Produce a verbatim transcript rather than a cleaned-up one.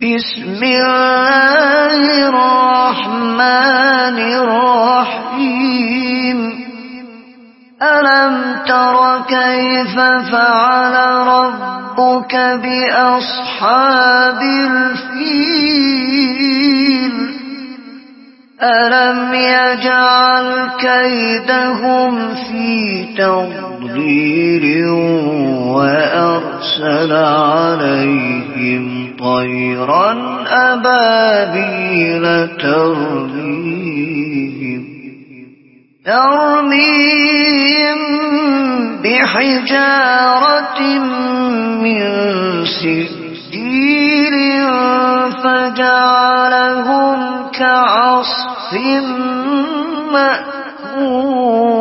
بسم الله الرحمن الرحيم ألم تر كيف فعل ربك بأصحاب الفيل ألم يجعل كيدهم في تضليل وأرسل عليهم طيرا أبابيل ترميهم ترميهم بحجارة من سجيل فجعلهم كعصف مأكول